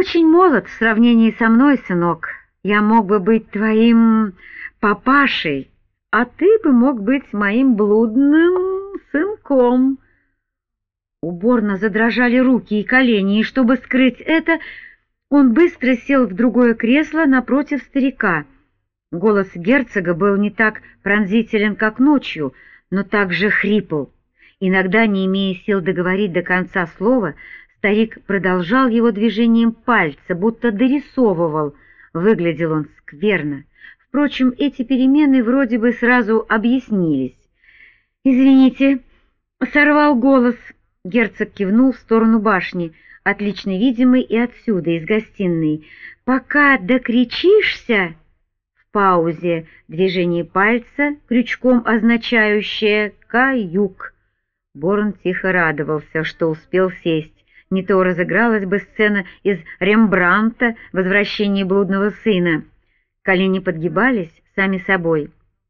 очень молод в сравнении со мной, сынок. Я мог бы быть твоим папашей, а ты бы мог быть моим блудным сынком». У Борна задрожали руки и колени, и чтобы скрыть это, он быстро сел в другое кресло напротив старика. Голос герцога был не так пронзителен, как ночью, но также хрипл. Иногда, не имея сил договорить до конца слова, старик продолжал его движением пальца, будто дорисовывал. Выглядел он скверно. Впрочем, эти перемены вроде бы сразу объяснились. «Извините, сорвал голос», — герцог кивнул в сторону башни, отлично видимый и отсюда, из гостиной. «Пока докричишься...» В паузе движение пальца, крючком означающее «каюк». Борн тихо радовался, что успел сесть. Не то разыгралась бы сцена из Рембрандта «Возвращение блудного сына». Колени подгибались сами собой.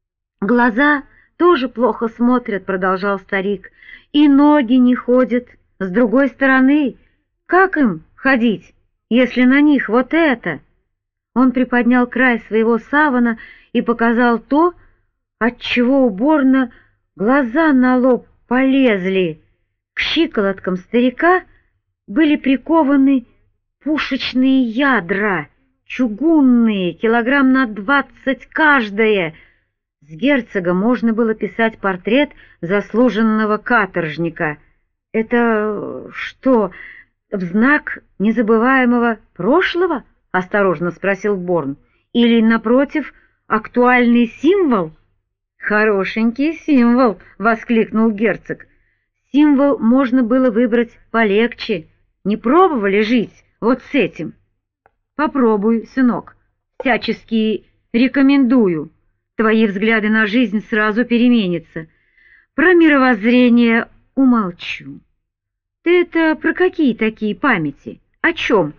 «Глаза тоже плохо смотрят», — продолжал старик, — «и ноги не ходят. С другой стороны, как им ходить, если на них вот это?» Он приподнял край своего савана и показал то, отчего у Борна глаза на лоб полезли. К щиколоткам старика были прикованы пушечные ядра, чугунные, килограмм на 20 каждое. С герцога можно было писать портрет заслуженного каторжника. «Это что, в знак незабываемого прошлого?» — осторожно спросил Борн. «Или, напротив, актуальный символ?» «Хорошенький символ!» — воскликнул герцог. «Символ можно было выбрать полегче. Не пробовали жить вот с этим?» «Попробуй, сынок. Всячески рекомендую. Твои взгляды на жизнь сразу переменятся. Про мировоззрение умолчу». «Ты это про какие такие памяти? О чем?»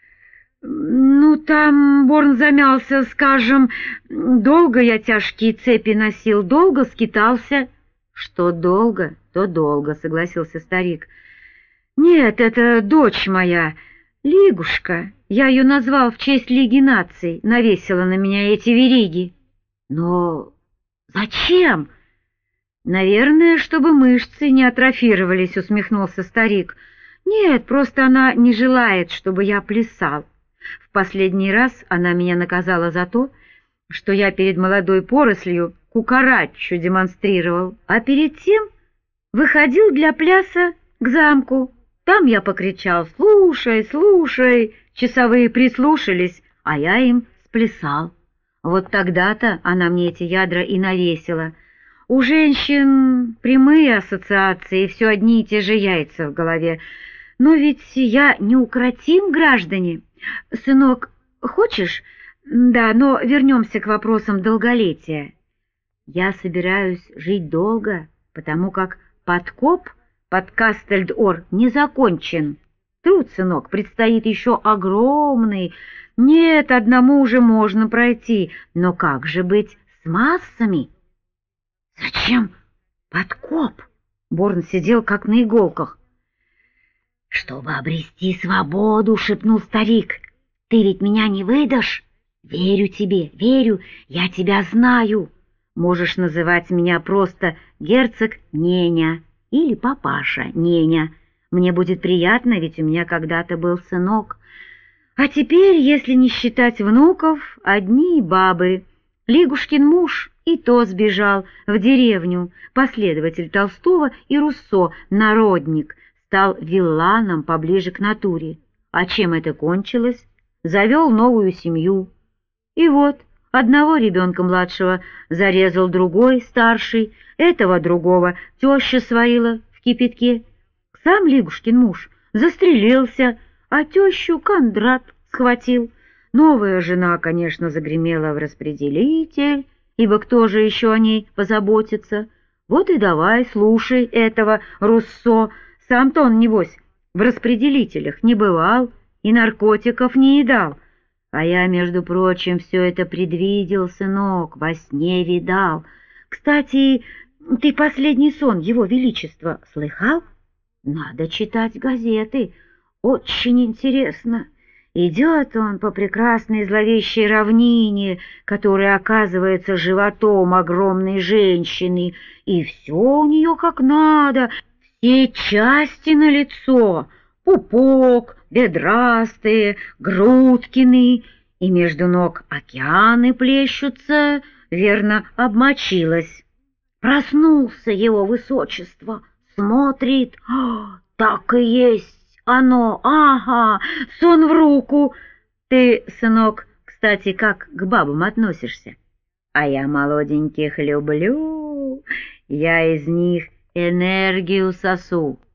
«Ну, там...» — Борн замялся, «скажем, долго я тяжкие цепи носил, долго скитался». «Что долго, то долго», — согласился старик. «Нет, это дочь моя, Лигушка. Я ее назвал в честь Лиги наций, навесила на меня эти вериги». «Но зачем?» «Наверное, чтобы мышцы не атрофировались», — усмехнулся старик. «Нет, просто она не желает, чтобы я плясал. В последний раз она меня наказала за то, что я перед молодой порослью кукарачу демонстрировал, а перед тем выходил для пляса к замку. Там я покричал: «Слушай, слушай!» Часовые прислушались, а я им сплясал. Вот тогда-то она мне эти ядра и навесила. У женщин прямые ассоциации, все одни и те же яйца в голове. Но ведь я неукротим, граждане. Сынок, хочешь? Да, но вернемся к вопросам долголетия. Я собираюсь жить долго, потому как подкоп под Кастельд-Ор не закончен. Труд, сынок, предстоит еще огромный. Нет, одному уже можно пройти, но как же быть с массами? Зачем подкоп? Борн сидел как на иголках. «Чтобы обрести свободу», — шепнул старик. «Ты ведь меня не выдашь? Верю тебе, верю, я тебя знаю. Можешь называть меня просто герцог Неня или папаша Неня. Мне будет приятно, ведь у меня когда-то был сынок. А теперь, если не считать внуков, одни бабы. Лигушкин муж и то сбежал в деревню, последователь Толстого и Руссо, народник, стал вилланом поближе к натуре. А чем это кончилось? Завел новую семью. И вот, одного ребенка младшего зарезал другой, старший, этого другого теща сварила в кипятке. Сам Лигушкин муж застрелился, а тещу Кондрат схватил. Новая жена, конечно, загремела в распределитель, ибо кто же еще о ней позаботится? Вот и давай, слушай этого Руссо. Сам-то он, небось, в распределителях не бывал и наркотиков не едал. А я, между прочим, все это предвидел, сынок, во сне видал. Кстати, ты последний сон Его Величества слыхал? Надо читать газеты, очень интересно. Идет он по прекрасной зловещей равнине, которая оказывается животом огромной женщины, и все у нее как надо, все части на лицо, пупок, бедрастые, грудкины, и между ног океаны плещутся, верно, обмочилась. Проснулся его высочество, смотрит, так и есть. Оно, ага, сон в руку. Ты, сынок, кстати, как к бабам относишься? А я молоденьких люблю, я из них энергию сосу.